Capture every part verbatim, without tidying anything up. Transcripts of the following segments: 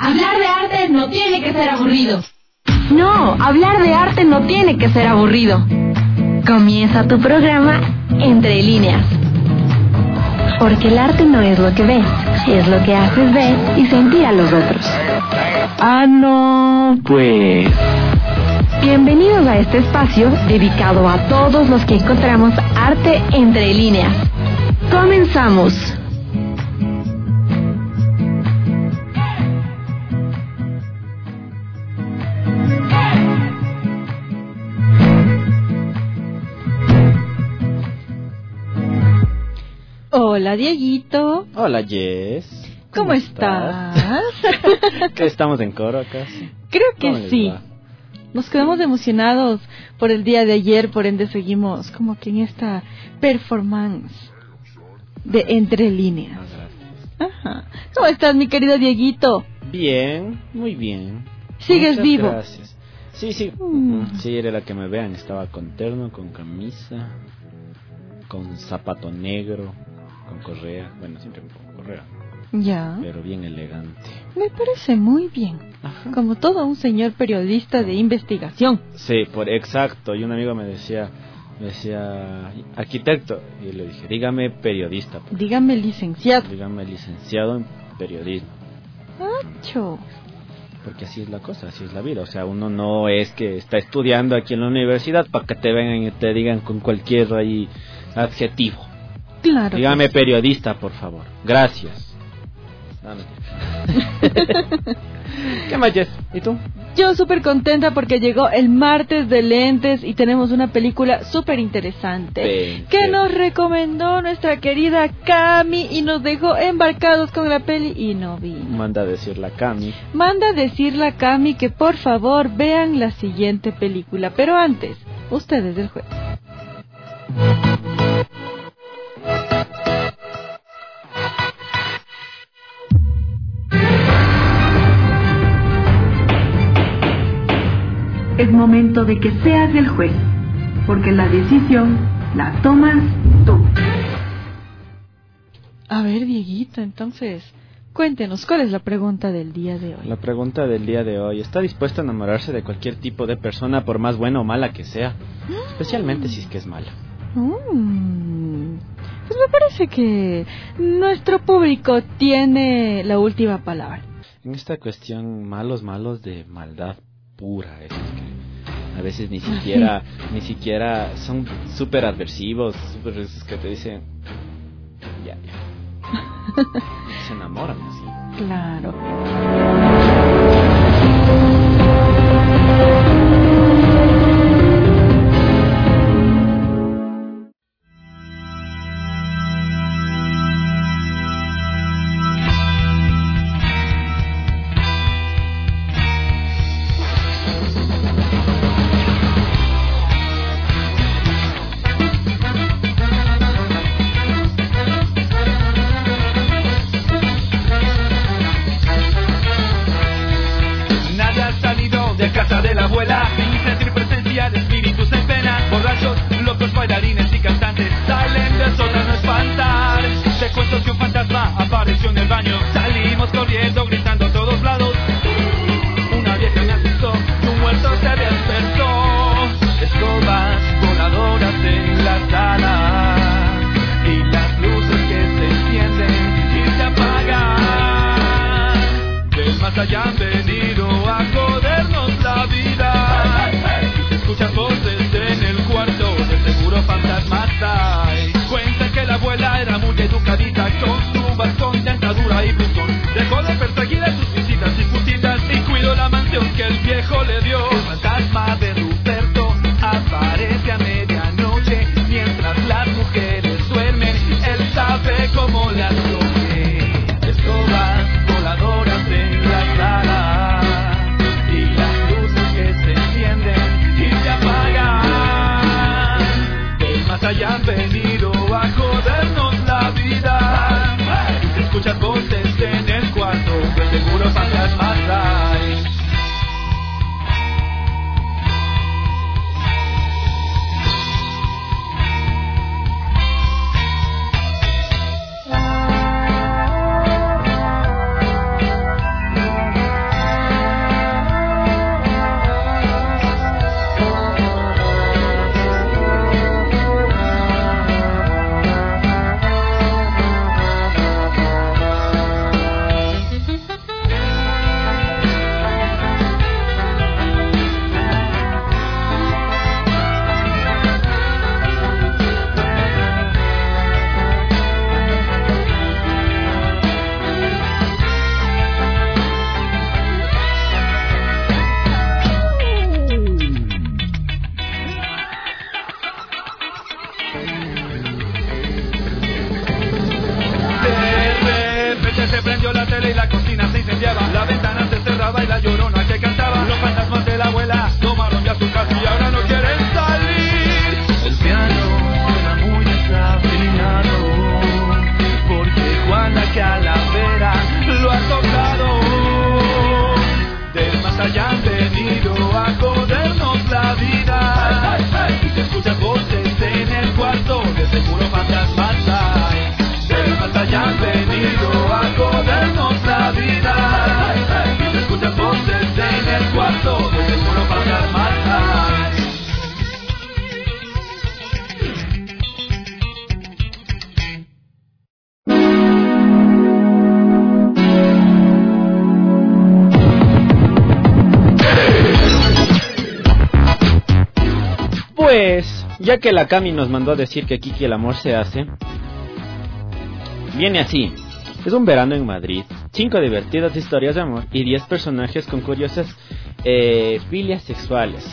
Hablar de arte no tiene que ser aburrido. No, hablar de arte no tiene que ser aburrido. Comienza tu programa Entre Líneas. Porque el arte no es lo que ves, es lo que haces ver y sentir a los otros. Ah, no, pues... Bienvenidos a este espacio dedicado a todos los que encontramos arte entre líneas. ¡Comenzamos! Hola, Dieguito. Hola, Jess. ¿Cómo, ¿Cómo estás? estás? ¿Que estamos en coro acaso? Creo que sí. Va? Nos quedamos emocionados por el día de ayer, por ende seguimos como que en esta performance de Entre Líneas. Ajá. ¿Cómo estás, mi querido Dieguito? Bien, muy bien. ¿Sigues Muchas vivo? Gracias. Sí, sí. Mm. Sí, era la que me vean. Estaba con terno, con camisa, con zapato negro, con correa. Bueno, siempre con correa. Ya. Pero bien elegante. Me parece muy bien. Ajá. Como todo un señor periodista de investigación. Sí, por exacto. Y un amigo me decía, me decía, arquitecto. Y le dije, dígame periodista. Pues. Dígame licenciado. Dígame licenciado en periodismo. ¡Acho! Porque así es la cosa, así es la vida. O sea, uno no es que está estudiando aquí en la universidad para que te vengan y te digan con cualquier ahí adjetivo. Claro. Dígame periodista, por favor. Gracias. No, no. ¿Qué más, Jess? ¿Y tú? Yo súper contenta porque llegó el martes de lentes y tenemos una película súper interesante Ven, que ven. nos recomendó nuestra querida Cami y nos dejó embarcados con la peli y no vino. Manda a decir la Cami. Manda a decir la Cami que por favor vean la siguiente película, pero antes, ustedes del juez. Es momento de que seas el juez, porque la decisión la tomas tú. A ver, Dieguito, entonces, cuéntenos, ¿cuál es la pregunta del día de hoy? La pregunta del día de hoy, ¿está dispuesta a enamorarse de cualquier tipo de persona por más buena o mala que sea? Especialmente si es que es mala. Mm, pues me parece que nuestro público tiene la última palabra. En esta cuestión, malos, malos de maldad pura, esos que a veces ni siquiera ni siquiera son súper adversivos, súper esos que te dicen ya, ya. Se enamoran así. Claro. Como las escobas voladoras en la sala. tele y la cocina se incendiaba. La ventana se cerraba y la llorona que cantaba. Los fantasmas de la abuela tomaron ya su casa y ahora no quieren salir. El piano suena muy desafinado, porque Juana Calavera lo ha tocado. Del más allá han venido a jodernos la vida. Y se escuchan voces en el cuarto, de seguro fantasmas hay. Del más allá han venido a jodernos la vida. Y se escuchan voces en el cuarto, de seguro fantasmas hay. Pues, ya que la Cami nos mandó a decir que Kiki el amor se hace, viene así. Es un verano en Madrid, cinco divertidas historias de amor y diez personajes con curiosas eh, filias sexuales.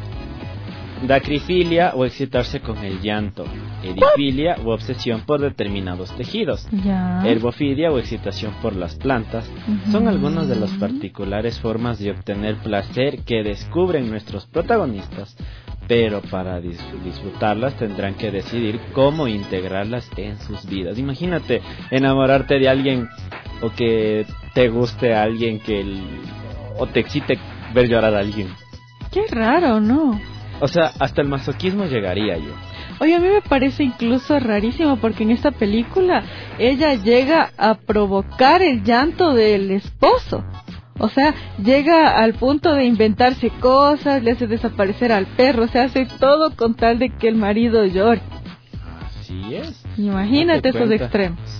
Dacrifilia o excitarse con el llanto. Edifilia o obsesión por determinados tejidos. Ya. Herbofilia o excitación por las plantas. Uh-huh. Son algunas de las particulares formas de obtener placer que descubren nuestros protagonistas, pero para dis- disfrutarlas tendrán que decidir cómo integrarlas en sus vidas. Imagínate enamorarte de alguien o que te guste a alguien que el, o te excite ver llorar a alguien. Qué raro, ¿no? O sea, hasta el masoquismo llegaría yo. Oye, a mí me parece incluso rarísimo porque en esta película ella llega a provocar el llanto del esposo. O sea, llega al punto de inventarse cosas, le hace desaparecer al perro, se hace todo con tal de que el marido llore. Así es. Imagínate Date esos cuenta. extremos.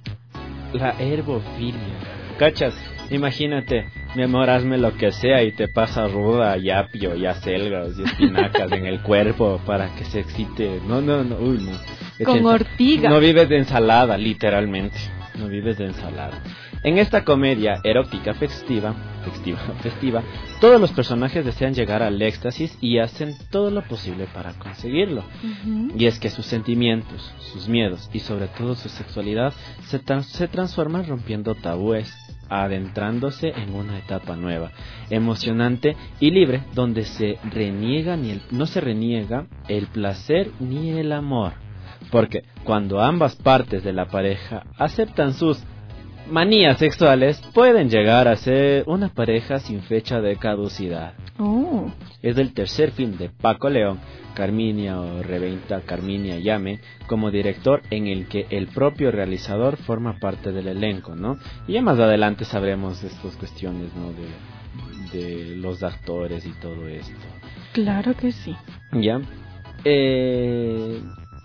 La herbofilia. ¿Cachas? Imagínate, mi amor, hazme lo que sea y te pasa ruda y apio y acelgas y espinacas en el cuerpo para que se excite. No, no, no, uy, no. Con Echen- ortiga. No vives de ensalada, literalmente. No vives de ensalada. En esta comedia erótica festiva, festiva, festiva, todos los personajes desean llegar al éxtasis y hacen todo lo posible para conseguirlo. Uh-huh. Y es que sus sentimientos, sus miedos y sobre todo su sexualidad se, tra- se transforman rompiendo tabúes, adentrándose en una etapa nueva, emocionante y libre, donde se reniega ni el, no se reniega el placer ni el amor. Porque cuando ambas partes de la pareja aceptan sus manías sexuales, pueden llegar a ser una pareja sin fecha de caducidad. Oh. Es del tercer film de Paco León, Carminia o Reventa Carminia Llame, como director, en el que el propio realizador forma parte del elenco, ¿no? Y ya más adelante sabremos de estas cuestiones, ¿no? De, de los actores y todo esto. Claro que sí. ¿Ya? Eh...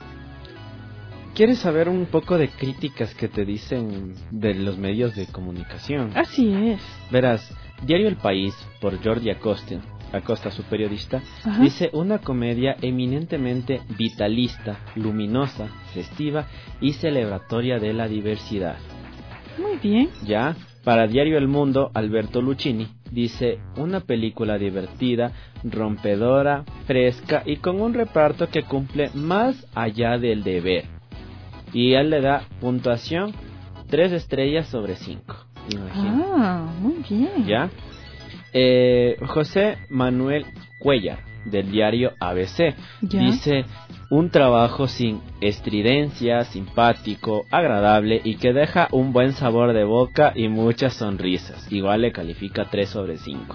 ¿Quieres saber un poco de críticas que te dicen de los medios de comunicación? Así es. Verás, Diario El País, por Jordi Acosta, Acosta, su periodista, Ajá. dice una comedia eminentemente vitalista, luminosa, festiva y celebratoria de la diversidad. Muy bien. Ya, para Diario El Mundo, Alberto Lucchini dice una película divertida, rompedora, fresca y con un reparto que cumple más allá del deber. Y él le da puntuación tres estrellas sobre cinco. Imagínate. Ah, muy bien. ¿Ya? Eh, José Manuel Cuellar, del diario A B C, ¿Ya? dice un trabajo sin estridencia, simpático, agradable y que deja un buen sabor de boca y muchas sonrisas. Igual le califica tres sobre cinco.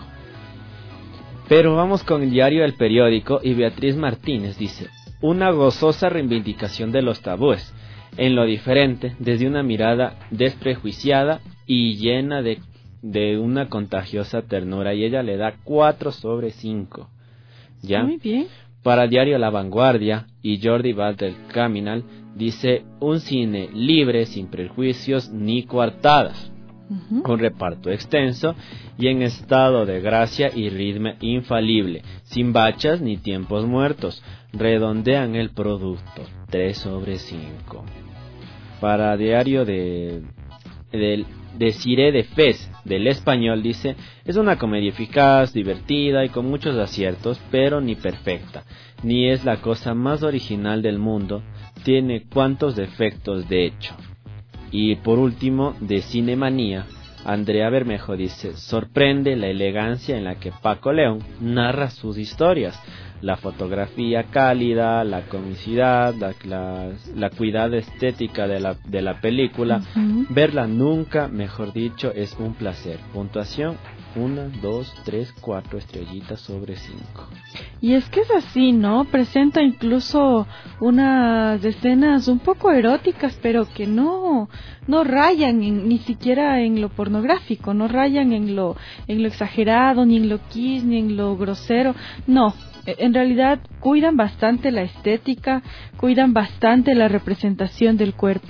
Pero vamos con el diario El Periódico y Beatriz Martínez dice una gozosa reivindicación de los tabúes en lo diferente, desde una mirada desprejuiciada y llena de, de una contagiosa ternura, y ella le da cuatro sobre cinco. ¿Ya? Muy bien. Para Diario La Vanguardia y Jordi Balder Caminal dice un cine libre, sin prejuicios ni coartadas, Uh-huh. un reparto extenso y en estado de gracia y ritmo infalible, sin bachas ni tiempos muertos, redondean el producto, tres sobre cinco. Para Diario de, de, de Cire de Fez, del Español, dice, es una comedia eficaz, divertida y con muchos aciertos, pero ni perfecta, ni es la cosa más original del mundo, tiene cuantos defectos de hecho. Y por último, de Cinemanía, Andrea Bermejo dice, sorprende la elegancia en la que Paco León narra sus historias. La fotografía cálida, la comicidad, la, la, la cuidada estética de la, de la película. Uh-huh. Verla nunca, mejor dicho, es un placer. Puntuación, una, dos, tres, cuatro estrellitas sobre cinco. Y es que es así, ¿no? Presenta incluso unas escenas un poco eróticas, pero que no, no rayan en, ni siquiera en lo pornográfico, no rayan en lo, en lo exagerado, ni en lo kiss, ni en lo grosero, no. En realidad cuidan bastante la estética, cuidan bastante la representación del cuerpo.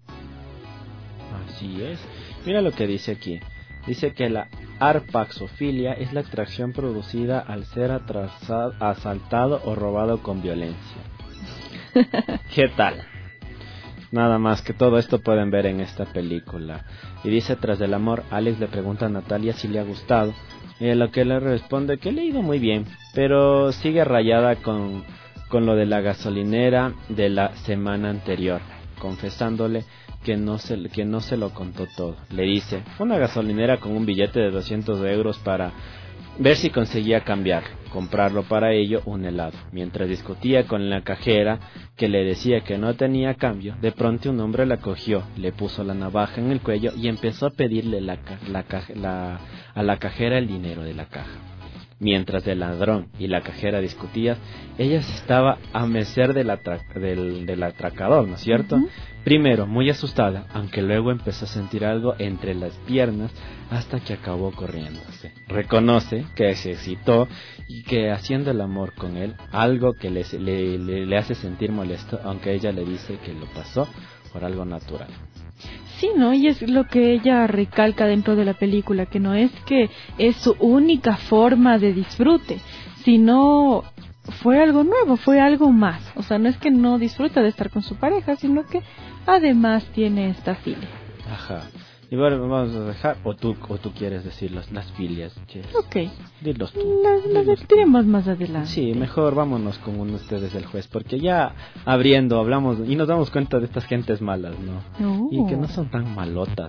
Así es. Mira lo que dice aquí. Dice que la arpaxofilia es la atracción producida al ser atrasado, asaltado o robado con violencia. ¿Qué tal? Nada más que todo esto pueden ver en esta película. Y dice, tras del amor, Alex le pregunta a Natalia si le ha gustado. Y a lo que le responde que le ha ido muy bien, pero sigue rayada con, con lo de la gasolinera de la semana anterior, confesándole que no se, que no se lo contó todo. Le dice, fue una gasolinera con un billete de doscientos euros para ver si conseguía cambiar, comprarlo para ello un helado. Mientras discutía con la cajera, que le decía que no tenía cambio, de pronto un hombre la cogió, le puso la navaja en el cuello y empezó a pedirle la, la, la, a la cajera el dinero de la caja. Mientras el ladrón y la cajera discutían, ella estaba a merced del, atra- del, del atracador, ¿no es cierto? Uh-huh. Primero muy asustada, aunque luego empezó a sentir algo entre las piernas hasta que acabó corriéndose. Reconoce que se excitó y que haciendo el amor con él, algo que le, le, le, le hace sentir molesto, aunque ella le dice que lo pasó por algo natural. Sí, ¿no? Y es lo que ella recalca dentro de la película, que no es que es su única forma de disfrute, sino fue algo nuevo, fue algo más. O sea, no es que no disfruta de estar con su pareja, sino que además tiene esta filia. Ajá. Y bueno, vamos a dejar, o tú, o tú quieres decir las, las filias, Jess. Ok. Dilos tú. Las, las diremos más adelante. Sí, mejor vámonos con uno ustedes del juez, porque ya abriendo hablamos y nos damos cuenta de estas gentes malas, ¿no? Oh. Y que no son tan malotas.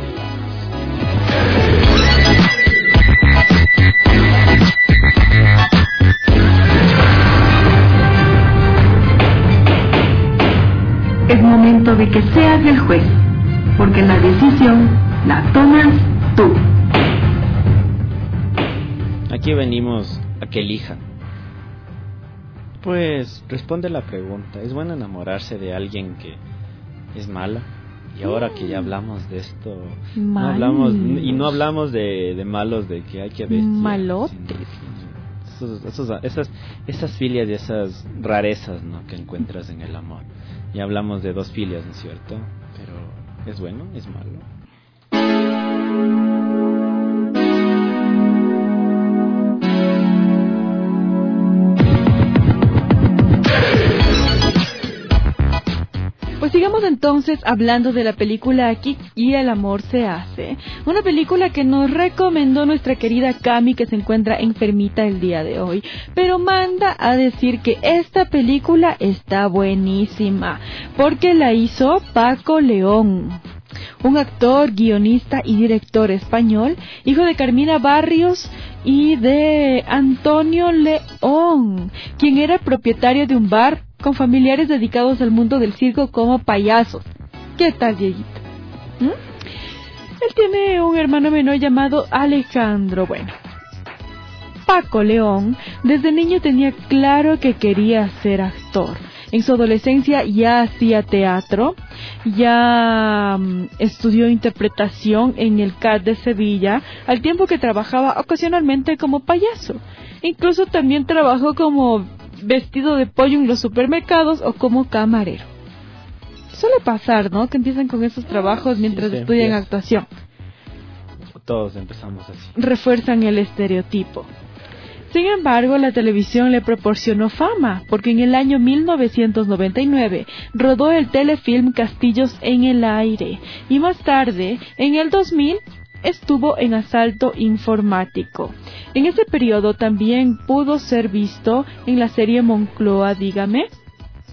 Es momento de que seas el juez, porque la decisión la tomas tú. Aquí venimos a que elija. Pues responde la pregunta, ¿es bueno enamorarse de alguien que es mala? Y ahora que ya hablamos de esto, no hablamos, y no hablamos de, de malos de que hay que ver malotes, esos, esos, esas, esas filias y esas rarezas, ¿no?, que encuentras en el amor. Y hablamos de dos filias, ¿no es cierto? Pero ¿es bueno? ¿Es malo? Pues sigamos entonces hablando de la película Aquí y el amor se hace. Una película que nos recomendó nuestra querida Cami, que se encuentra enfermita el día de hoy. Pero manda a decir que esta película está buenísima, porque la hizo Paco León, un actor, guionista y director español, hijo de Carmina Barrios y de Antonio León, quien era propietario de un bar con familiares dedicados al mundo del circo como payasos. ¿Qué tal, Dieguito? ¿Mm? Él tiene un hermano menor llamado Alejandro. Bueno, Paco León desde niño tenía claro que quería ser actor. En su adolescencia ya hacía teatro, ya um, estudió interpretación en el C A D de Sevilla, al tiempo que trabajaba ocasionalmente como payaso. Incluso también trabajó como vestido de pollo en los supermercados o como camarero. Suele pasar, ¿no?, que empiezan con esos trabajos mientras sí, estudian empieza. Actuación. Todos empezamos así. Refuerzan el estereotipo. Sin embargo, la televisión le proporcionó fama, porque en el año mil novecientos noventa y nueve rodó el telefilm Castillos en el Aire, y más tarde, en el dos mil, estuvo en Asalto Informático. En ese periodo también pudo ser visto en la serie Moncloa, Dígame.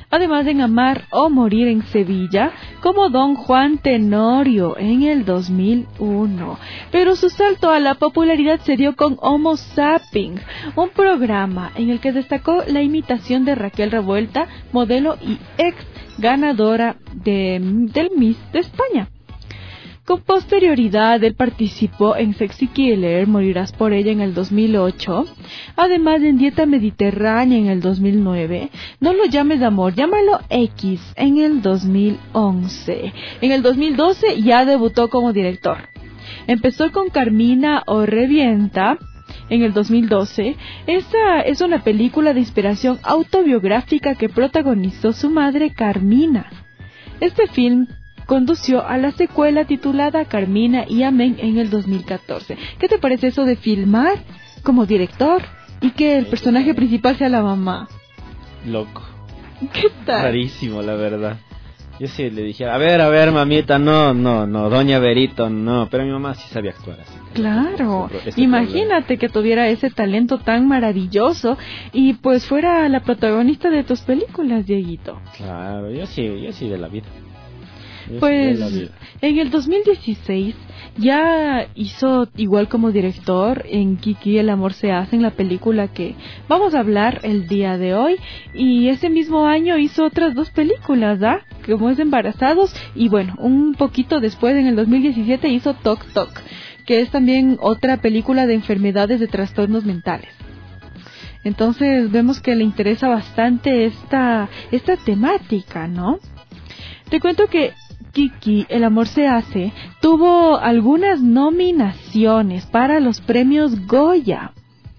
además en Amar o Morir en Sevilla, como Don Juan Tenorio en el dos mil uno. Pero su salto a la popularidad se dio con Homo Zapping, un programa en el que destacó la imitación de Raquel Revuelta, modelo y ex ganadora de, del Miss de España. Con posterioridad, él participó en Sexy Killer, Morirás por ella en el dos mil ocho, además en Dieta Mediterránea en el dos mil nueve, No lo llames amor, llámalo X en el dos mil once. En el dos mil doce ya debutó como director. Empezó con Carmina o Revienta en el dos mil doce. Esta es una película de inspiración autobiográfica que protagonizó su madre Carmina. Este film condució a la secuela titulada Carmina y Amén en el dos mil catorce. ¿Qué te parece eso de filmar como director y que el personaje principal sea la mamá? Loco. ¿Qué tal? Rarísimo, la verdad. Yo sí le dije, a ver, a ver, mamita, no, no, no, doña Berito, no. Pero mi mamá sí sabía actuar así. Claro, Este, este imagínate problema. que tuviera ese talento tan maravilloso y pues fuera la protagonista de tus películas, Dieguito. Claro, yo sí, yo sí de la vida. Yo Pues sí de la vida. en el dos mil dieciséis ya hizo igual como director en Kiki El amor se hace, en la película que vamos a hablar el día de hoy, y ese mismo año hizo otras dos películas, ¿ah? Como es Embarazados, y bueno, un poquito después en el dos mil diecisiete hizo Toc Toc, que es también otra película de enfermedades de trastornos mentales. Entonces vemos que le interesa bastante esta, esta temática, ¿no? Te cuento que Kiki, El amor se hace, tuvo algunas nominaciones para los premios Goya.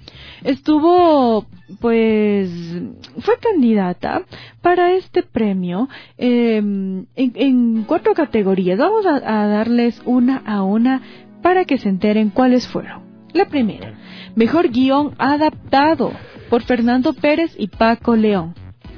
Estuvo, pues, fue candidata para este premio eh, en, en cuatro categorías. Vamos a, a darles una a una para que se enteren cuáles fueron. La primera, mejor guión adaptado por Fernando Pérez y Paco León.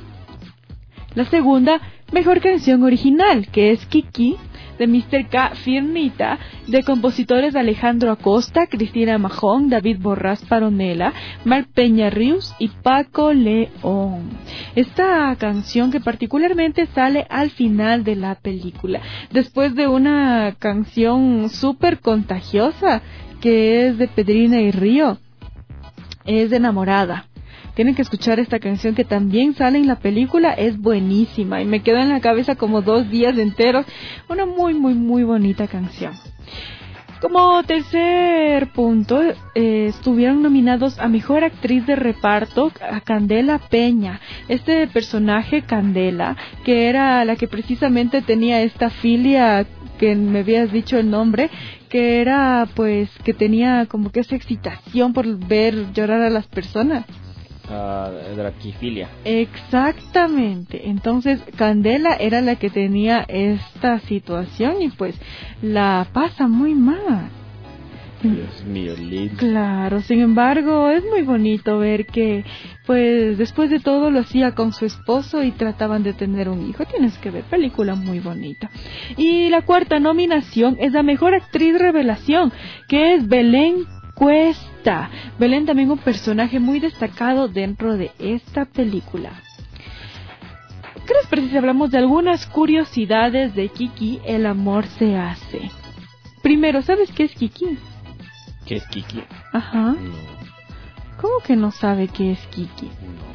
La segunda, mejor canción original, que es Kiki, de míster K. Firmita, de compositores Alejandro Acosta, Cristina Majón, David Borrás Paronela, Marc Peña Rius y Paco León. Esta canción que particularmente sale al final de la película, después de una canción súper contagiosa, que es de Pedrina y Río, es de Enamorada. Tienen que escuchar esta canción que también sale en la película, es buenísima y me quedó en la cabeza como dos días enteros. Una muy, muy, muy bonita canción. Como tercer punto, eh, estuvieron nominados a Mejor Actriz de Reparto a Candela Peña. Este personaje, Candela, que era la que precisamente tenía esta filia, que me habías dicho el nombre, que era pues que tenía como que esa excitación por ver llorar a las personas. Uh, draquifilia. Exactamente. Entonces Candela era la que tenía esta situación y pues la pasa muy mal. Dios mío, lindo. Claro, sin embargo es muy bonito ver que pues después de todo lo hacía con su esposo y trataban de tener un hijo. Tienes que ver, película muy bonita. Y la cuarta nominación es la Mejor Actriz Revelación, que es Belén Cuesta. Belén también un personaje muy destacado dentro de esta película. ¿Qué les parece si hablamos de algunas curiosidades de Kiki, El amor se hace? Primero, ¿sabes qué es Kiki? ¿Qué es Kiki? Ajá. No. ¿Cómo que no sabe qué es Kiki? No.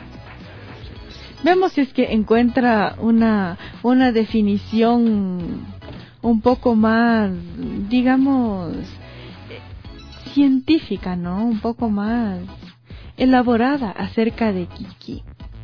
Vemos si es que encuentra una, una definición un poco más, digamos, científica, ¿no? Un poco más elaborada acerca de Kiki,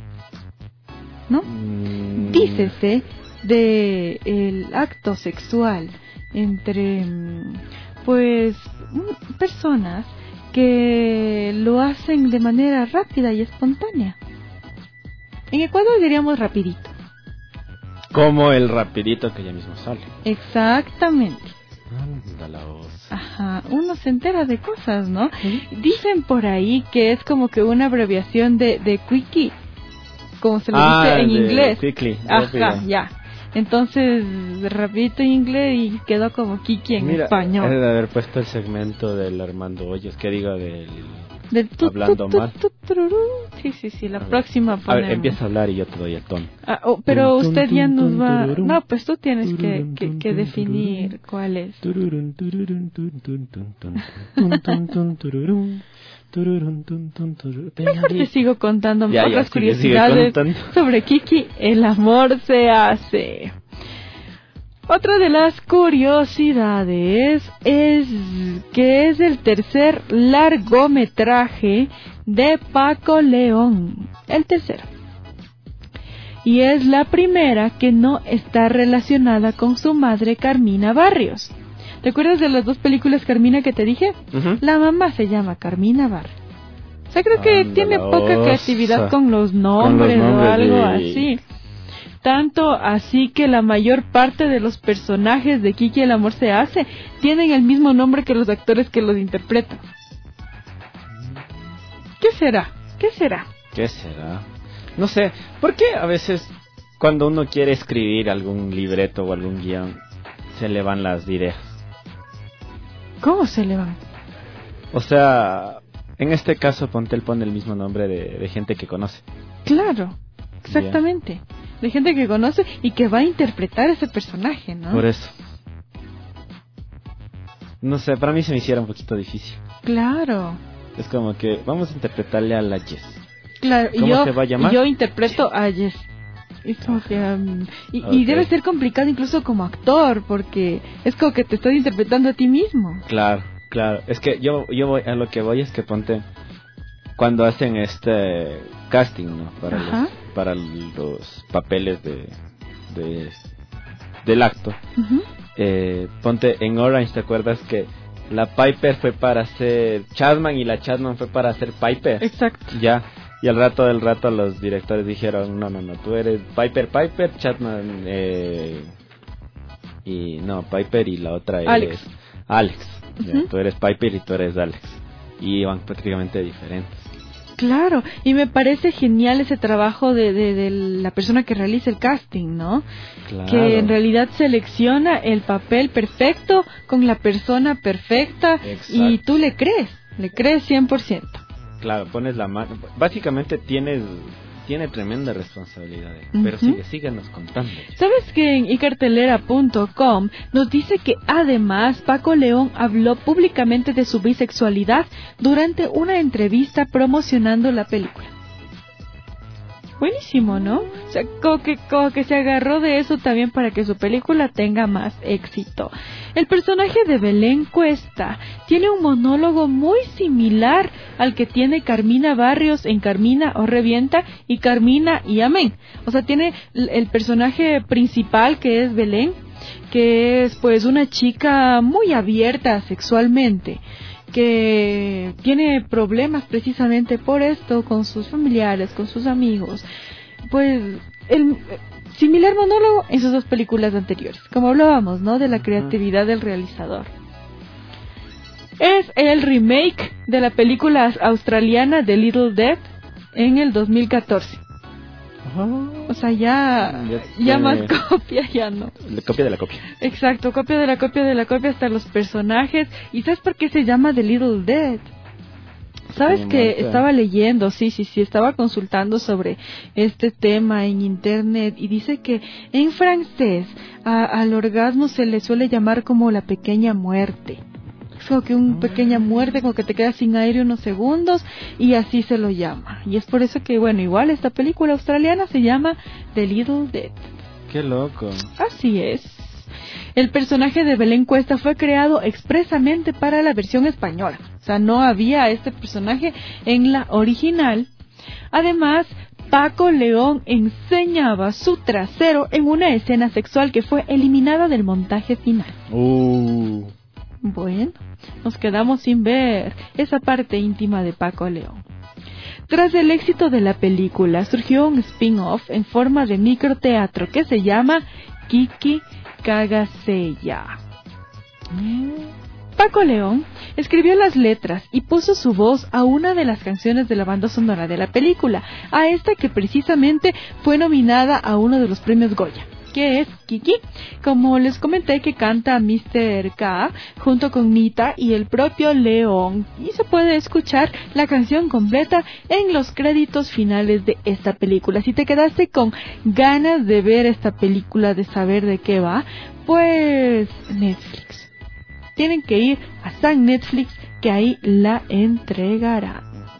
¿no? Mm. Dícese de el acto sexual entre, pues, personas que lo hacen de manera rápida y espontánea. En Ecuador diríamos rapidito. Como el rapidito que ya mismo sale. Exactamente. Anda la osa. Ajá, uno se entera de cosas, ¿no? Dicen por ahí que es como que una abreviación de, de quickie, como se le ah, dice en de inglés. Quickly, Ajá, rápido. ya. Entonces, rapidito en inglés y quedó como Kiki en Mira, español. es de haber puesto el segmento del Armando Hoyos, que diga del Del tu, hablando tu, tu, mal. tu, tururú. Sí, sí, sí, la A ver. próxima A ver, ponemos. empieza a hablar y yo te doy el tono. Ah, oh, pero Tun, usted tun, ya tun, nos tun, va... tururum. No, pues tú tienes que, Tururum, que, tun, que tun, definir tururum. cuál es. Tururun, tururun, tun, tun, tun, tun, tun, tun, tun, tururun, tururun, tun, tun, tururun. Mejor te sigo contando Ya, ya, otras sigue, sigue curiosidades contando. sobre Kiki. El amor se hace. Otra de las curiosidades es que es el tercer largometraje de Paco León. El tercero. Y es la primera que no está relacionada con su madre Carmina Barrios. ¿Te acuerdas de las dos películas Carmina que te dije? Ujú. La mamá se llama Carmina Barrios. O sea, creo que Anda tiene la poca osa. creatividad con los nombres, Con los nombres o algo de- así. Tanto así que la mayor parte de los personajes de Kiki el amor se hace tienen el mismo nombre que los actores que los interpretan. ¿Qué será? ¿Qué será? ¿Qué será? No sé, ¿por qué a veces cuando uno quiere escribir algún libreto o algún guión se le van las ideas? ¿Cómo se le van? O sea, en este caso Pontel pone el mismo nombre de, de gente que conoce. Claro, exactamente. De gente que conoce y que va a interpretar ese personaje, ¿no? Por eso. No sé, para mí se me hiciera un poquito difícil. Claro. Es como que vamos a interpretarle a la Jess. Claro, y ¿Cómo yo, se va a llamar? y yo interpreto a Jess. Es como que, um, y, y Ok. debe ser complicado incluso como actor, porque es como que te estás interpretando a ti mismo. Claro, claro. Es que yo, yo voy, a lo que voy es que ponte cuando hacen este casting, ¿no? Para Ajá. los, para los papeles de, de del acto. Ujú. Eh, ponte en Orange, ¿te acuerdas que la Piper fue para ser Chapman y la Chapman fue para ser Piper? Exacto. Ya. Y al rato del rato los directores dijeron, no, no, no, tú eres Piper, Piper, Chapman, eh, y no, Piper y la otra es Alex. Alex. Ya, Ujú. tú eres Piper y tú eres Alex. Y iban prácticamente diferentes. Claro, y me parece genial ese trabajo de, de, de la persona que realiza el casting, ¿no? Claro. Que en realidad selecciona el papel perfecto con la persona perfecta. Exacto. Y tú le crees, le crees cien por ciento. Claro, pones la mano. Básicamente tienes, tiene tremenda responsabilidad. eh. Ujú. Pero sigue, síguenos contando. ¿Sabes que en icartelera punto com nos dice que además Paco León habló públicamente de su bisexualidad durante una entrevista promocionando la película? Buenísimo, ¿no? O sea, como que, como que se agarró de eso también para que su película tenga más éxito. El personaje de Belén Cuesta tiene un monólogo muy similar al que tiene Carmina Barrios en Carmina o Revienta y Carmina y Amén. O sea, tiene el el personaje principal que es Belén, que es pues una chica muy abierta sexualmente, que tiene problemas precisamente por esto con sus familiares, con sus amigos. Pues el similar monólogo en sus dos películas anteriores, como hablábamos, ¿no? De la creatividad del realizador. Es el remake de la película australiana The Little Dead en el dos mil catorce. O sea, ya, Ya ya tiene- más copia ya no. La copia de la copia. Exacto, copia de la copia de la copia hasta los personajes. ¿Y sabes por qué se llama The Little Dead? ¿Sabes Como que muerta. estaba leyendo? Sí, sí, sí, estaba consultando sobre este tema en internet y dice que en francés a- al orgasmo se le suele llamar como la pequeña muerte. Es como que una pequeña muerte, como que te quedas sin aire unos segundos y así se lo llama. Y es por eso que, bueno, igual esta película australiana se llama The Little Dead. Qué loco. Así es. El personaje de Belén Cuesta fue creado expresamente para la versión española. O sea, no había este personaje en la original. Además, Paco León enseñaba su trasero en una escena sexual que fue eliminada del montaje final. Uh. Bueno, nos quedamos sin ver esa parte íntima de Paco León. Tras el éxito de la película, surgió un spin-off en forma de microteatro que se llama Kiki Cagasella. Paco León escribió las letras y puso su voz a una de las canciones de la banda sonora de la película, a esta que precisamente fue nominada a uno de los premios Goya. que es Kiki. Como les comenté, que canta mister K junto con Nita y el propio León, y se puede escuchar la canción completa en los créditos finales de esta película. Si te quedaste con ganas de ver esta película, de saber de qué va, pues Netflix. Tienen que ir a San Netflix, que ahí la entregará.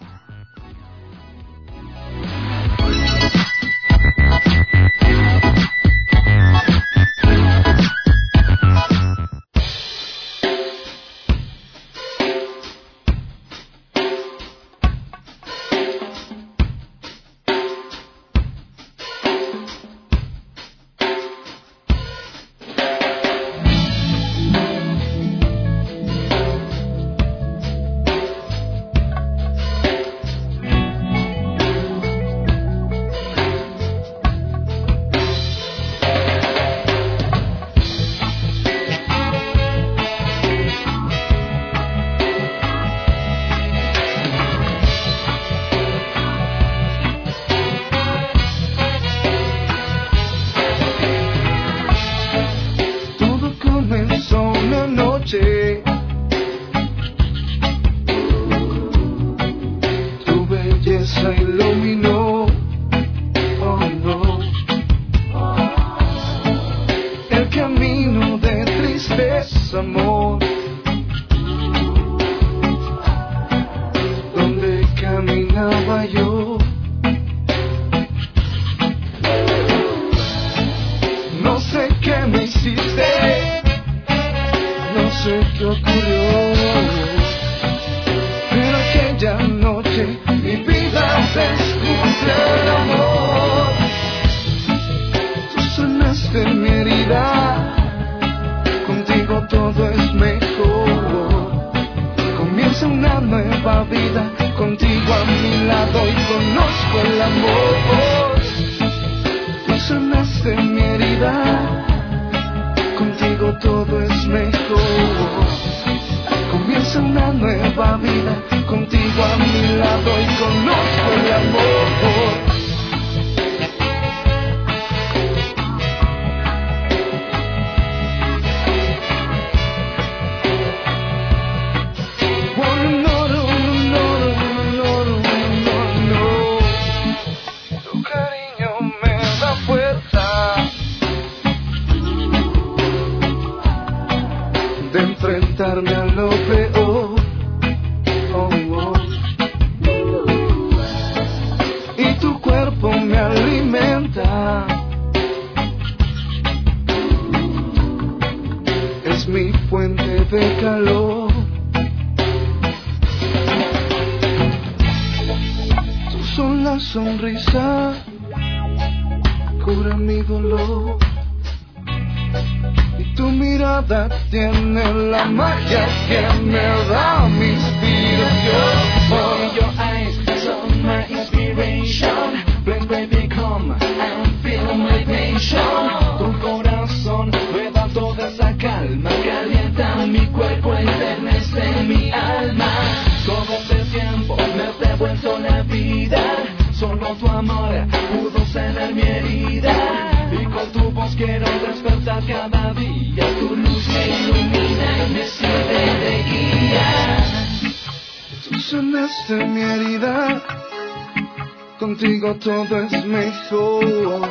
Contigo todo es mejor.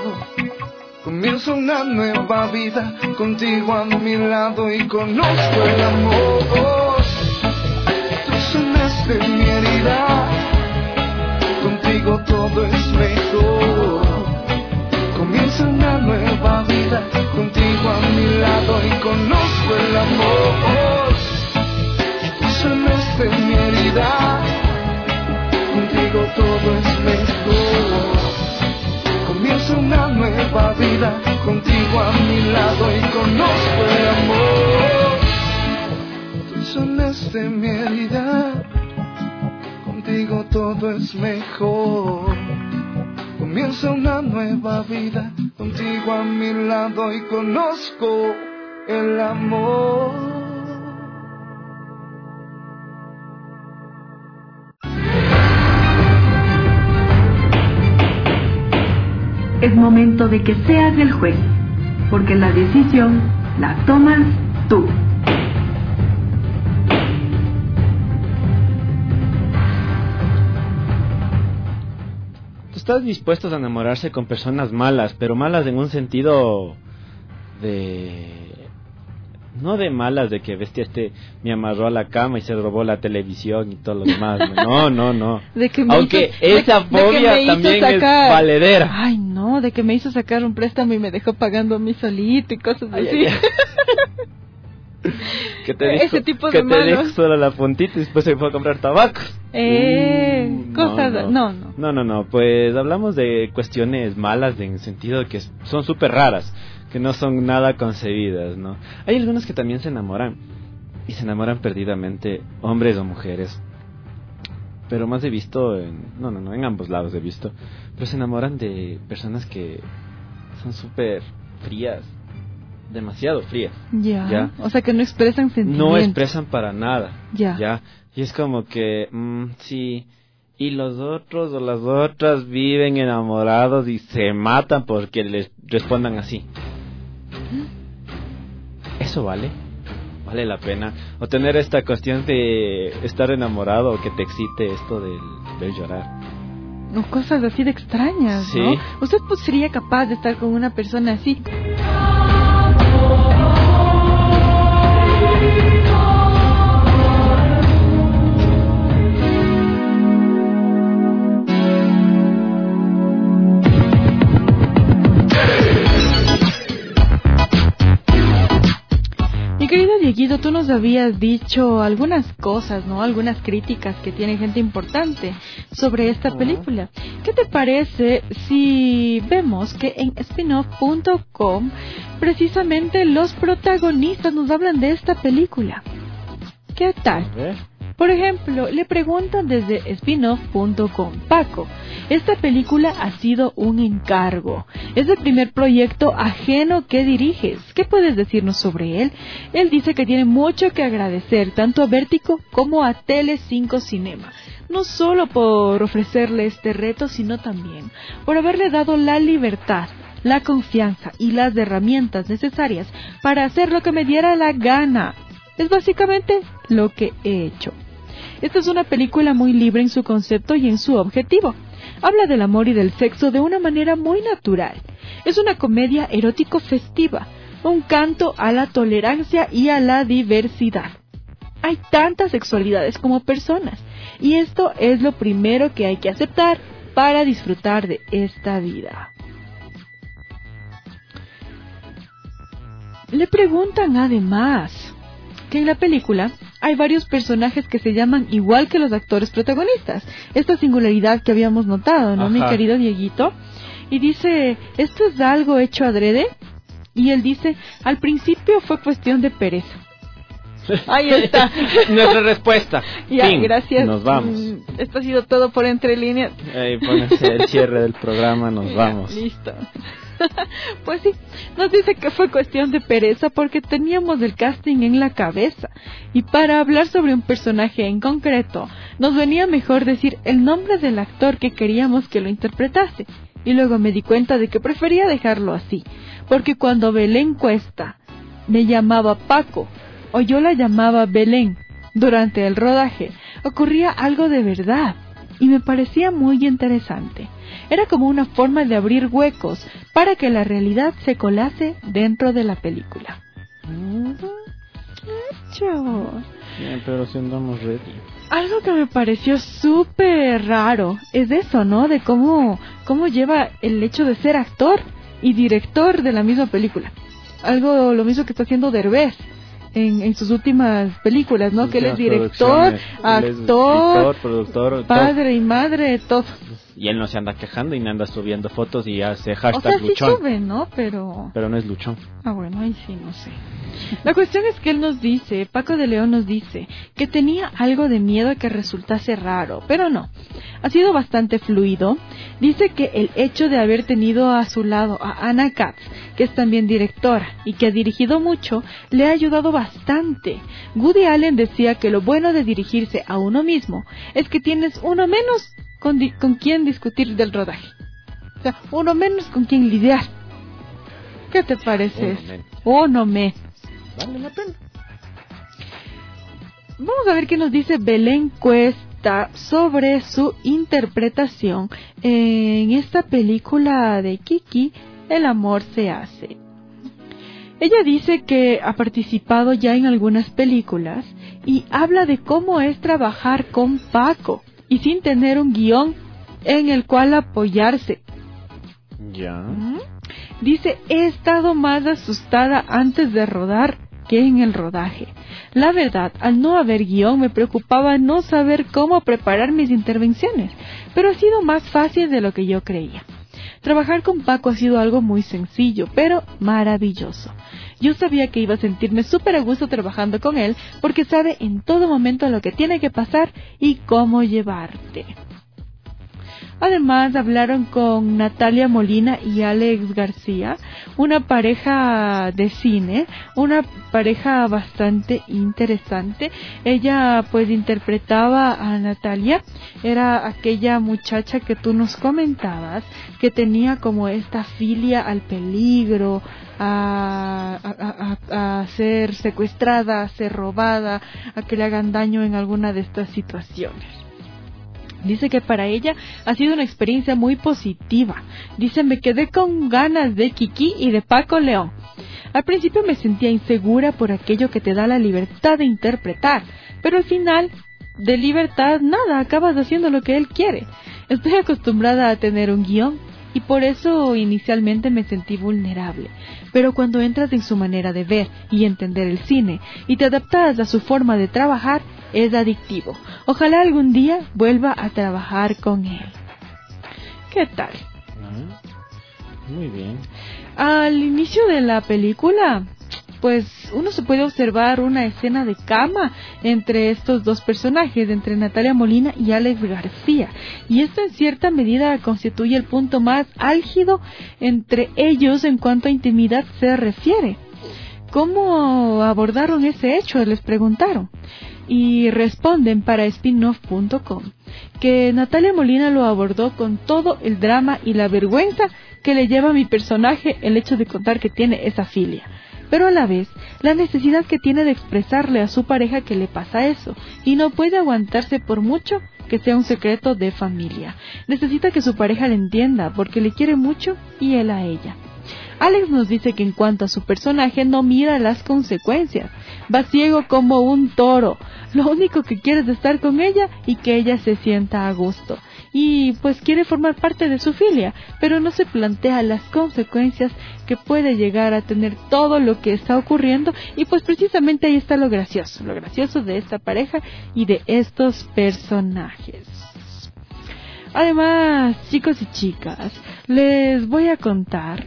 Comienza una nueva vida contigo a mi lado y conozco el amor. Tú sanaste mi herida, contigo todo es mejor. Comienza una nueva vida contigo a mi lado y conozco el amor. Tú sanaste mi herida, contigo todo es mejor. Comienza una nueva vida contigo a mi lado y conozco el amor. Tú sanaste mi herida, contigo todo es mejor. Comienza una nueva vida contigo a mi lado y conozco el amor. Es momento de que seas el juez, porque la decisión la tomas tú. Estás dispuestos a enamorarse con personas malas, pero malas en un sentido de... No de malas, de que bestia este me amarró a la cama y se robó la televisión y todo lo demás. No, no, no. De que me Aunque hizo, esa de, de fobia que me también hizo sacar, es valedera. Ay, no, de que me hizo sacar un préstamo y me dejó pagando a mí solito y cosas Ay, así. ay, ay. Que te dijo, Ese tipo de que te malos. dejó solo la puntita y después se fue a comprar tabaco. Eh, Uh, cosas, no, no, no. No, no, no, pues hablamos de cuestiones malas en el sentido de que son súper raras, que no son nada concebidas, ¿no? Hay algunos que también se enamoran, y se enamoran perdidamente, hombres o mujeres, pero más he visto, en, no, no, no, en ambos lados he visto, pero se enamoran de personas que son súper frías, demasiado frías. Ya. Ya. O sea que no expresan sentimientos. No expresan para nada. Ya. Ya. Y es como que, mmm, sí. Y los otros o las otras viven enamorados y se matan porque les respondan así. ¿Eso vale? ¿Vale la pena? O tener esta cuestión de estar enamorado o que te excite esto del, del llorar. O cosas así de extrañas, Sí. ¿no? ¿Usted pues, sería capaz de estar con una persona así? Mi querido Dieguito, tú nos habías dicho algunas cosas, ¿no? Algunas críticas que tiene gente importante sobre esta película. ¿Qué te parece si vemos que en spinoff punto com precisamente los protagonistas nos hablan de esta película? ¿Qué tal? Por ejemplo, le preguntan desde spinoff punto com, Paco, esta película ha sido un encargo. Es el primer proyecto ajeno que diriges. ¿Qué puedes decirnos sobre él? Él dice que tiene mucho que agradecer tanto a Vértigo como a Tele cinco Cinema. No solo por ofrecerle este reto, sino también por haberle dado la libertad, la confianza y las herramientas necesarias para hacer lo que me diera la gana. Es básicamente lo que he hecho. Esta es una película muy libre en su concepto y en su objetivo. Habla del amor y del sexo de una manera muy natural. Es una comedia erótico festiva, un canto a la tolerancia y a la diversidad. Hay tantas sexualidades como personas, y esto es lo primero que hay que aceptar para disfrutar de esta vida. Le preguntan además que en la película hay varios personajes que se llaman igual que los actores protagonistas. Esta singularidad que habíamos notado, ¿no, Ajá. mi querido Dieguito? Y dice, ¿esto es algo hecho adrede? Y él dice, al principio fue cuestión de pereza. Ahí está. Nuestra respuesta. Ya, Fin. gracias. Nos vamos. Mm, Esto ha sido todo por Entre Líneas. Ahí pónganse el cierre del programa, nos Ya, vamos. Listo. Pues sí, nos dice que fue cuestión de pereza porque teníamos el casting en la cabeza. Y para hablar sobre un personaje en concreto, nos venía mejor decir el nombre del actor que queríamos que lo interpretase. Y luego me di cuenta de que prefería dejarlo así, porque cuando Belén Cuesta me llamaba Paco, o yo la llamaba Belén, durante el rodaje, ocurría algo de verdad, y me parecía muy interesante. Era como una forma de abrir huecos para que la realidad se colase dentro de la película. Hecho. Bien, pero si andamos ready. Algo que me pareció súper raro es eso, ¿no? De cómo, cómo lleva el hecho de ser actor y director de la misma película. Algo lo mismo que está haciendo Derbez en, en sus últimas películas, ¿no? Sus Que él es últimas director, producciones. Él es actor, escritor, productor, padre todo. y madre, todo. Y él no se anda quejando y no anda subiendo fotos y hace O hashtag sea, sí luchón. sube, ¿no? Pero... Pero no es luchón. Ah, bueno, ahí sí, no sé. La cuestión es que él nos dice, Paco de León nos dice, que tenía algo de miedo a que resultase raro, pero no. Ha sido bastante fluido. Dice que el hecho de haber tenido a su lado a Anna Katz, que es también directora y que ha dirigido mucho, le ha ayudado bastante. Woody Allen decía que lo bueno de dirigirse a uno mismo es que tienes uno menos con, di- con quien discutir del rodaje. O sea, uno menos con quien lidiar. ¿Qué te parece? Uno eso? menos. Uno menos. Vale la pena. Vamos a ver qué nos dice Belén Cuesta sobre su interpretación en esta película de Kiki, El amor se hace. Ella dice que ha participado ya en algunas películas y habla de cómo es trabajar con Paco y sin tener un guión en el cual apoyarse. Ya. ¿Mm? Dice, he estado más asustada antes de rodar que en el rodaje. La verdad, al no haber guión me preocupaba no saber cómo preparar mis intervenciones, pero ha sido más fácil de lo que yo creía. Trabajar con Paco ha sido algo muy sencillo, pero maravilloso. Yo sabía que iba a sentirme súper a gusto trabajando con él, porque sabe en todo momento lo que tiene que pasar y cómo llevarte. Además, hablaron con Natalia Molina y Alex García, una pareja de cine, una pareja bastante interesante. Ella pues interpretaba a Natalia, era aquella muchacha que tú nos comentabas, que tenía como esta filia al peligro, a, a, a, a ser secuestrada, a ser robada, a que le hagan daño en alguna de estas situaciones. Dice que para ella ha sido una experiencia muy positiva. Dice, me quedé con ganas de Kiki y de Paco León. Al principio me sentía insegura por aquello que te da la libertad de interpretar, pero al final, de libertad nada, acabas haciendo lo que él quiere. Estoy acostumbrada a tener un guión y por eso inicialmente me sentí vulnerable. Pero cuando entras en su manera de ver y entender el cine y te adaptas a su forma de trabajar, es adictivo. Ojalá algún día vuelva a trabajar con él. ¿Qué tal? Ah, muy bien. Al inicio de la película, pues uno se puede observar una escena de cama entre estos dos personajes, entre Natalia Molina y Alex García. Y esto en cierta medida constituye el punto más álgido entre ellos en cuanto a intimidad se refiere. ¿Cómo abordaron ese hecho?, les preguntaron. Y responden para spinoff punto com que Natalia Molina lo abordó con todo el drama y la vergüenza que le lleva a mi personaje el hecho de contar que tiene esa filia, pero a la vez la necesidad que tiene de expresarle a su pareja que le pasa eso y no puede aguantarse por mucho que sea un secreto de familia. Necesita que su pareja le entienda porque le quiere mucho y él a ella. Alex nos dice que en cuanto a su personaje no mira las consecuencias, va ciego como un toro, lo único que quiere es estar con ella y que ella se sienta a gusto, y pues quiere formar parte de su filia, pero no se plantea las consecuencias que puede llegar a tener todo lo que está ocurriendo, y pues precisamente ahí está lo gracioso, lo gracioso de esta pareja y de estos personajes. Además, chicos y chicas, les voy a contar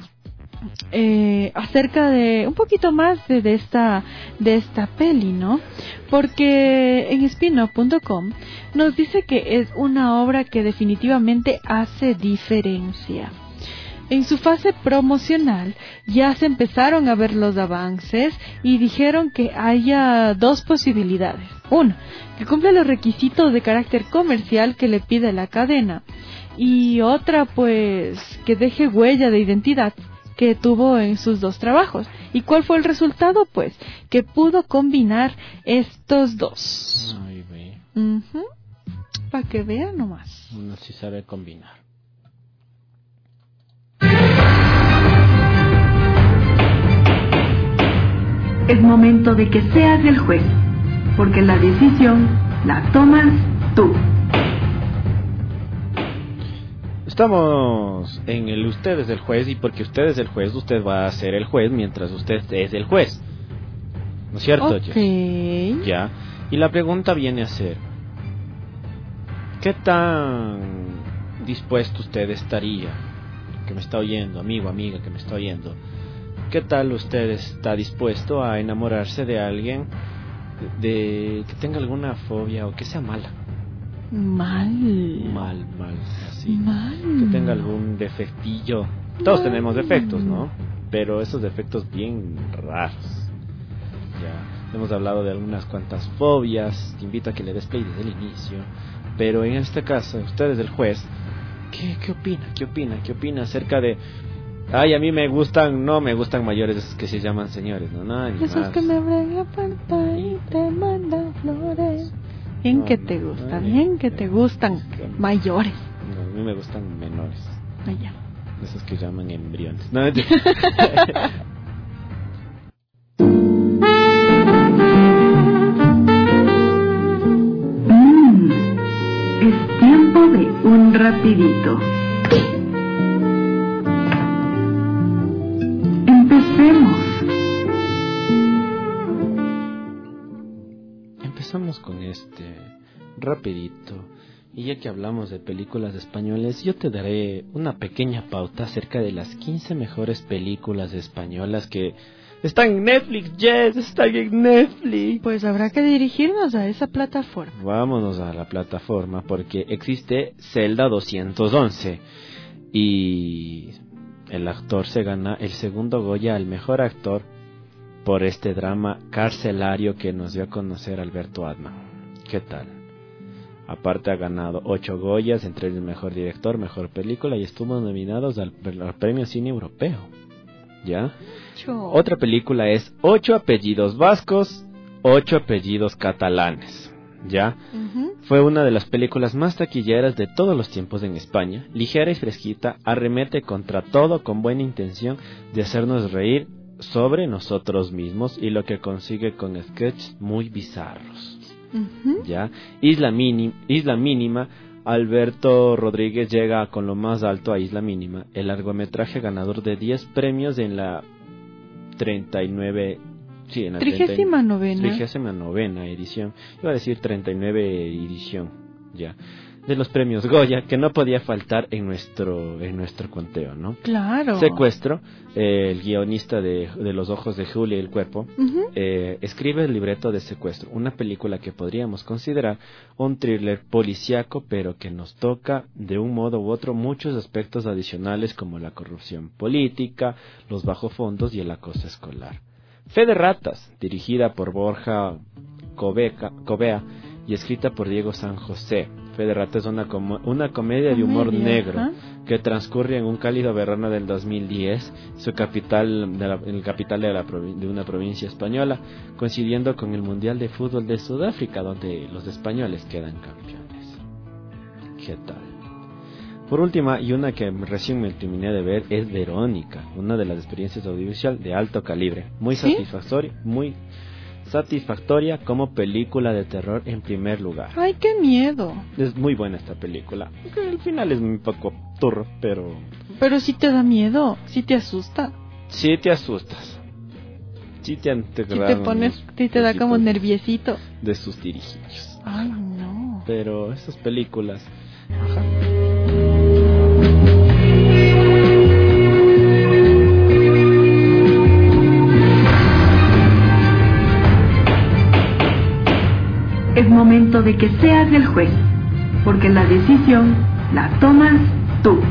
Eh, acerca de un poquito más de, de esta de esta peli, ¿no? Porque en spinoff punto com nos dice que es una obra que definitivamente hace diferencia. En su fase promocional ya se empezaron a ver los avances y dijeron que haya dos posibilidades. Una, que cumpla los requisitos de carácter comercial que le pide la cadena, y otra, pues, que deje huella de identidad que tuvo en sus dos trabajos. ¿Y cuál fue el resultado? Pues que pudo combinar estos dos. Ay, ve. Uh-huh. Para que vean nomás. Uno sí sabe combinar. Es momento de que seas el juez, porque la decisión la tomas tú. Estamos en el usted es el juez, y porque usted es el juez, usted va a ser el juez mientras usted es el juez. ¿No es cierto, Ok. Jess? Ya. Y la pregunta viene a ser, ¿qué tan dispuesto usted estaría, que me está oyendo, amigo, amiga, que me está oyendo, qué tal usted está dispuesto a enamorarse de alguien de que tenga alguna fobia o que sea mala? Mal. Mal, mal, así. Mal. Que tenga algún defectillo. Todos tenemos defectos, ¿no? Pero esos defectos bien raros. Ya, hemos hablado de algunas cuantas fobias. Te invito a que le des play desde el inicio. Pero en este caso, usted es el juez. ¿Qué, qué opina? ¿Qué opina? ¿Qué opina acerca de Ay, a mí me gustan, no me gustan mayores esos que se llaman señores, no, nada, ni Esos más. que me abren la puerta y te mandan flores. Bien No, que no, te gusta, no, bien que no, te no, gustan que no. mayores. No, a mí me gustan menores, Allá. esos que llaman embriones. No, Mm, es tiempo de un rapidito. Empecemos. Empezamos con este rapidito. Y ya que hablamos de películas españolas, yo te daré una pequeña pauta acerca de las quince mejores películas españolas que están en Netflix. Yes, están en Netflix. Pues habrá que dirigirnos a esa plataforma. Vámonos a la plataforma porque existe Zelda doscientos once y el actor se gana el segundo Goya al mejor actor por este drama carcelario que nos dio a conocer Alberto Adman. ¿Qué tal? Aparte ha ganado ocho Goyas, entre ellos mejor director, mejor película, y estuvo nominados al, al premio Cine Europeo. ¿Ya? Cho. Otra película es Ocho apellidos vascos, ocho apellidos catalanes. ¿Ya? Ujú. Fue una de las películas más taquilleras de todos los tiempos en España. Ligera y fresquita, arremete contra todo con buena intención de hacernos reír sobre nosotros mismos y lo que consigue con sketches muy bizarros. Ujú. ¿Ya? Isla, Mini- Isla Mínima, Alberto Rodríguez llega con lo más alto a Isla Mínima, el largometraje ganador de diez premios en la treinta y nueve, sí, en la Trigésima novena. trigésima novena edición, iba a decir treinta y nueve edición, ya, de los premios Goya, que no podía faltar en nuestro en nuestro conteo, ¿no? Claro. Secuestro, eh, el guionista de, de Los ojos de Julia y el cuerpo, Ujú. eh, escribe el libreto de Secuestro, una película que podríamos considerar un thriller policíaco, pero que nos toca de un modo u otro muchos aspectos adicionales como la corrupción política, los bajofondos y el acoso escolar. Fe de ratas, dirigida por Borja Cobeca, Covea y escrita por Diego San José. Fe de ratas es una, com- una comedia de humor Comedia, negro ajá. que transcurre en un cálido verano del dos mil diez, su capital de la, en el capital de, la, provi- de una provincia española, coincidiendo con el Mundial de Fútbol de Sudáfrica, donde los españoles quedan campeones. ¿Qué tal? Por última, y una que recién me terminé de ver, es Verónica, una de las experiencias audiovisual de alto calibre, muy ¿Sí? satisfactoria, muy satisfactoria como película de terror en primer lugar. Ay, qué miedo. Es muy buena esta película, aunque el final es un poco turro, pero Pero sí te da miedo, sí te asusta. sí te asustas. Sí te, te, Sí te pones, sí te da como nerviosito. de sus dirigillos. Ay, no. Pero esas películas, ajá. Es momento de que seas el juez, porque la decisión la tomas tú.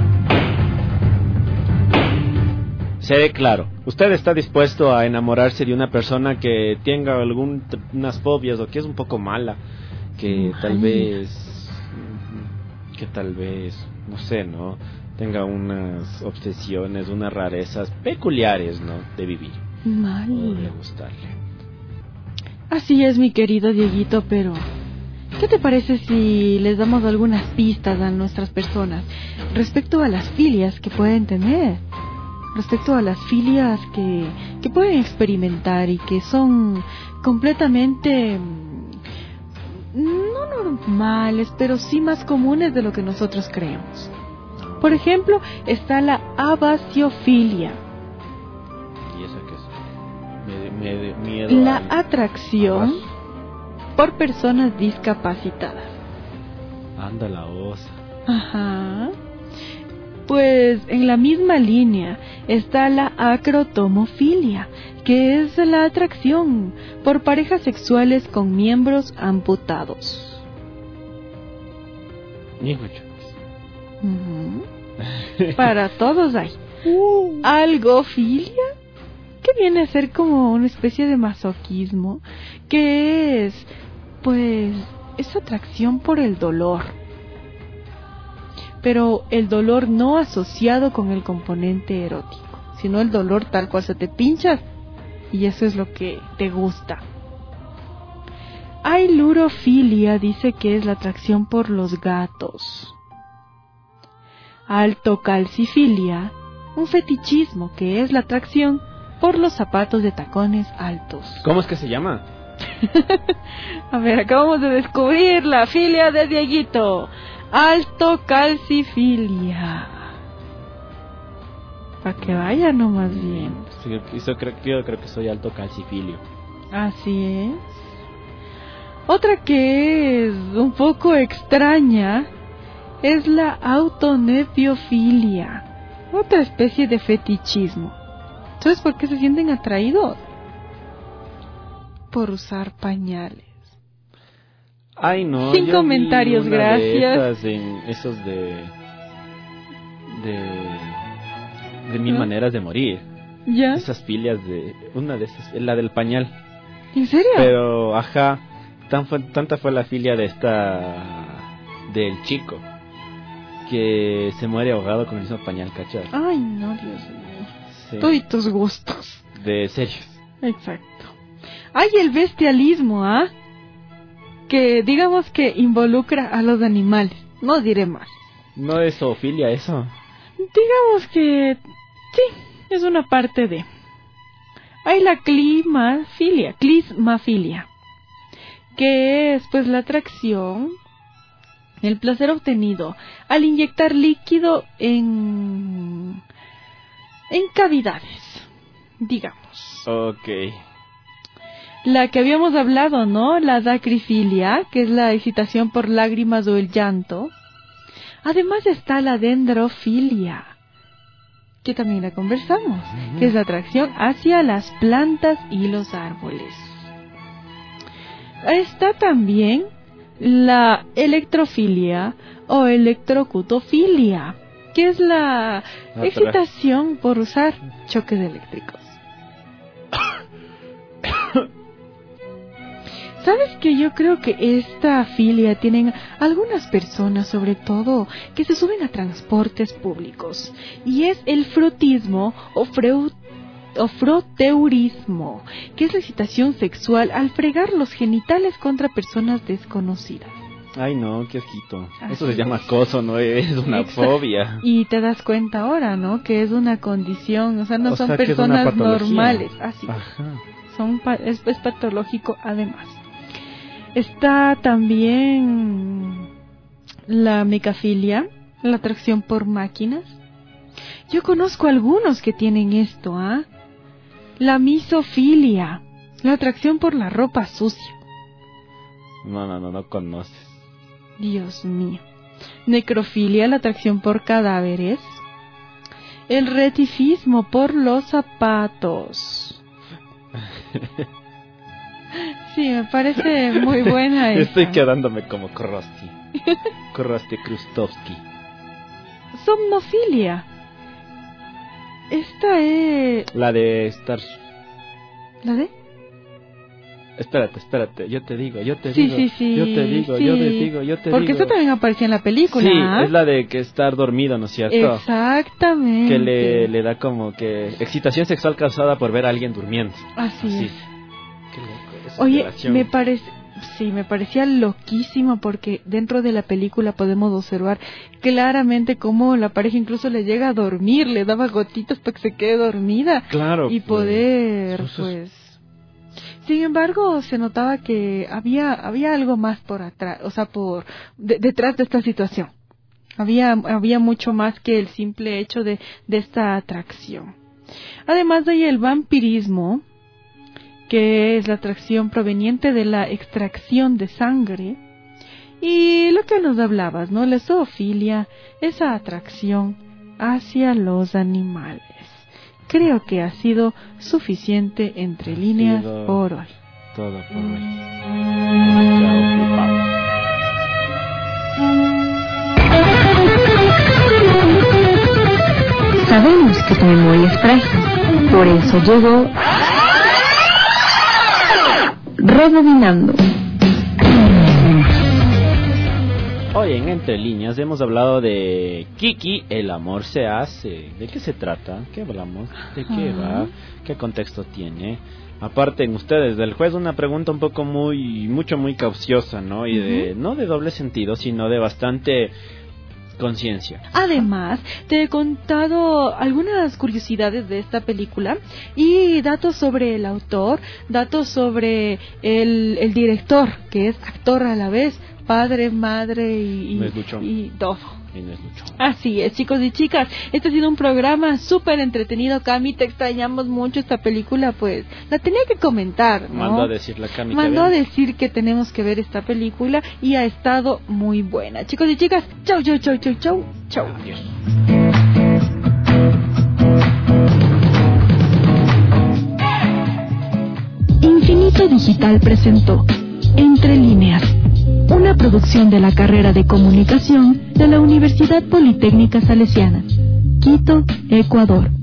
Seré claro, ¿usted está dispuesto a enamorarse de una persona que tenga algunas fobias o que es un poco mala? Que tal Ay. vez, que tal vez, no sé, ¿no? Tenga unas obsesiones, unas rarezas peculiares, ¿no? De vivir o de Mal. gustarle. Así es, mi querido Dieguito, pero ¿qué te parece si les damos algunas pistas a nuestras personas respecto a las filias que pueden tener? Respecto a las filias que, que pueden experimentar y que son completamente mm, no normales, pero sí más comunes de lo que nosotros creemos. Por ejemplo, está la abasiofilia, ¿Y eso qué es? Me, me, miedo la al- atracción por personas discapacitadas. Anda la osa. Ajá. Pues en la misma línea está la acrotomofilia, que es la atracción por parejas sexuales con miembros amputados. Ni mucho. Ujú. Para todos hay. Algofilia, que viene a ser como una especie de masoquismo, que es, pues, es atracción por el dolor. Pero el dolor no asociado con el componente erótico. sino el dolor tal cual se te pinchas y eso es lo que te gusta. Ailurofilia dice que es la atracción por los gatos. Altocalcifilia, un fetichismo que es la atracción por los zapatos de tacones altos. ¿Cómo es que se llama? A ver, acabamos de descubrir la filia de Dieguito. Altocalcifilia. Para que vaya nomás bien. Sí, yo, creo, yo creo que soy alto calcifilio. Así es. Otra que es un poco extraña es la autonepiofilia, otra especie de fetichismo. ¿Sabes por qué se sienten atraídos? Por usar pañales. Ay, no. Sin comentarios, vi una gracias. De en esos de. de. de mil ¿no? maneras de morir. ¿Ya? Esas filias de. Una de esas, la del pañal. ¿En serio? Pero, ajá. Tan fue, tanta fue la filia de esta. del chico. Que se muere ahogado con el mismo pañal, ¿cachai? Ay, no, Dios mío. Sí. Tú y tus gustos. De serios. Exacto. Hay el bestialismo, ¿ah? ¿eh? Que digamos que involucra a los animales. No diré más. ¿No es zoofilia eso? Digamos que sí, es una parte de. Hay la climafilia, clismafilia, que es pues la atracción, el placer obtenido al inyectar líquido en en cavidades, digamos. Okay. La que habíamos hablado, ¿no? La dacrifilia, que es la excitación por lágrimas o el llanto. Además está la dendrofilia, que también la conversamos, uh-huh. que es la atracción hacia las plantas y los árboles. Está también la electrofilia o electrocutofilia, que es la Otra. excitación por usar choques eléctricos. ¿Sabes que yo creo que esta filia tienen algunas personas, sobre todo, que se suben a transportes públicos? Y es el frotismo o, freu, o froteurismo, que es la excitación sexual al fregar los genitales contra personas desconocidas. Ay, no, qué asquito. Así Eso se llama acoso, no es una Exacto. fobia. Y te das cuenta ahora, ¿no? Que es una condición, o sea, no o son sea, personas normales. Así. Ajá. Son pa- es, es patológico además. Está también la mecafilia, la atracción por máquinas. Yo conozco algunos que tienen esto, ¿ah? ¿eh? La misofilia, la atracción por la ropa sucia. No, no, no, no conoces. Dios mío. Necrofilia, la atracción por cadáveres. El retifismo por los zapatos. Sí, me parece muy buena esa. Estoy quedándome como Korosti. Korosti Krustovsky. Somnofilia. Esta es... La de Star... ¿La de? Espérate, espérate, yo te digo, yo te sí, digo, sí, sí, yo te digo, sí. yo te digo, yo te Porque digo. eso también aparecía en la película. Sí, ¿eh? es la de que estar dormido, ¿no es cierto? Exactamente. Que le, le da como que excitación sexual causada por ver a alguien durmiendo. Así, Así. es. Qué loco, esa Oye, relación. me parece... Sí, me parecía loquísimo porque dentro de la película podemos observar claramente cómo la pareja incluso le llega a dormir, le daba gotitas para que se quede dormida. Claro. Y pues, poder, eso pues... Es... Sin embargo, se notaba que había había algo más por atrás, o sea, por de, detrás de esta situación. Había había mucho más que el simple hecho de, de esta atracción. Además de ahí el vampirismo, que es la atracción proveniente de la extracción de sangre, y lo que nos hablabas, ¿no? La zoofilia, esa atracción hacia los animales. Creo que ha sido suficiente entre ha líneas por hoy. Todo por hoy. Sabemos que tu memoria es frágil, por eso llegó Rebobinando. Hoy Hoy en Entre Líneas hemos hablado de Kiki, El amor se hace. ¿De qué se trata? ¿Qué hablamos? ¿De qué va? ¿Qué contexto tiene? Aparten ustedes del juez una pregunta un poco muy, mucho muy cauciosa, ¿no? Y de, no de doble sentido, sino de bastante conciencia. Además, te he contado algunas curiosidades de esta película y datos sobre el autor, datos sobre el, el director, que es actor a la vez, padre, madre y, No es Luchón. y todo. Y no es Luchón. Así es, chicos y chicas, este ha sido un programa súper entretenido. Cami, te extrañamos mucho esta película, pues la tenía que comentar, ¿no? Mandó a decir la Cami. Mandó a decir que tenemos que ver esta película y ha estado muy buena. Chicos y chicas, chau, chau, chau, chau, chau, chau. Adiós. Infinito Digital presentó Entre Líneas, una producción de la carrera de Comunicación de la Universidad Politécnica Salesiana, Quito, Ecuador.